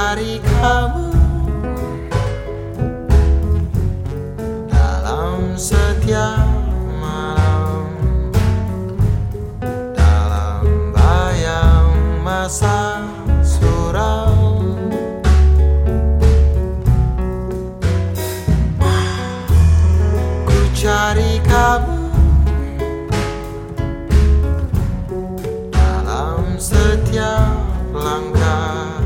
cari kamu dalam setiap malam, dalam bayang masa suram. Ku cari kamu dalam setiap langkah,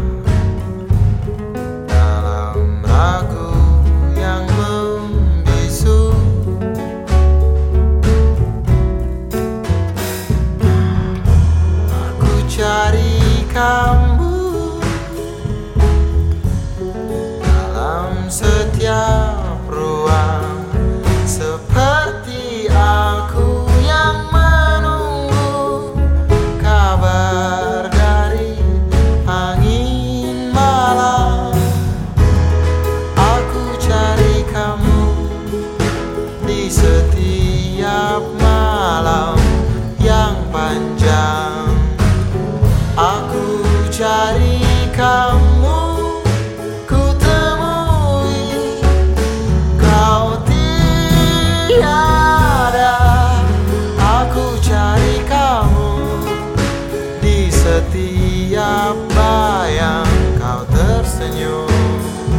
dalam ragu yang membisu. Aku cari kamu dalam setiap ruang, seperti aku yang menunggu kabar dari angin malam. Aku cari kamu di setiap malam yang panjang. Aku cari kamu, ku temui kau tiada. Aku cari kamu di setiap bayang kau tersenyum.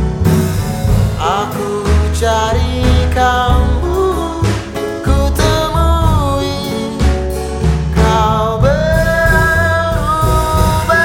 Aku cari kamu, ku temui kau berubah.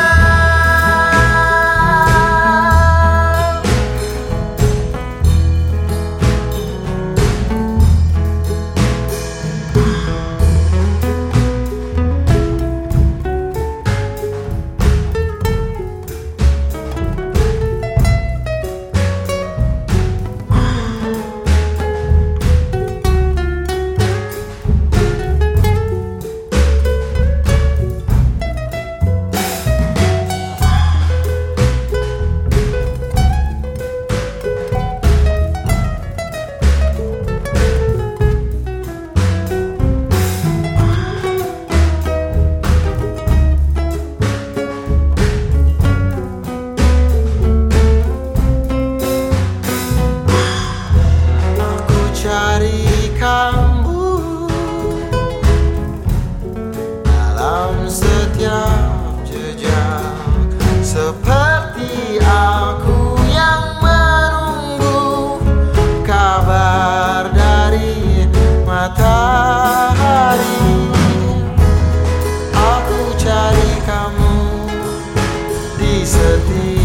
Cari kamu dalam setiap jejak, seperti aku yang menunggu kabar dari matahari. Aku cari kamu di setiap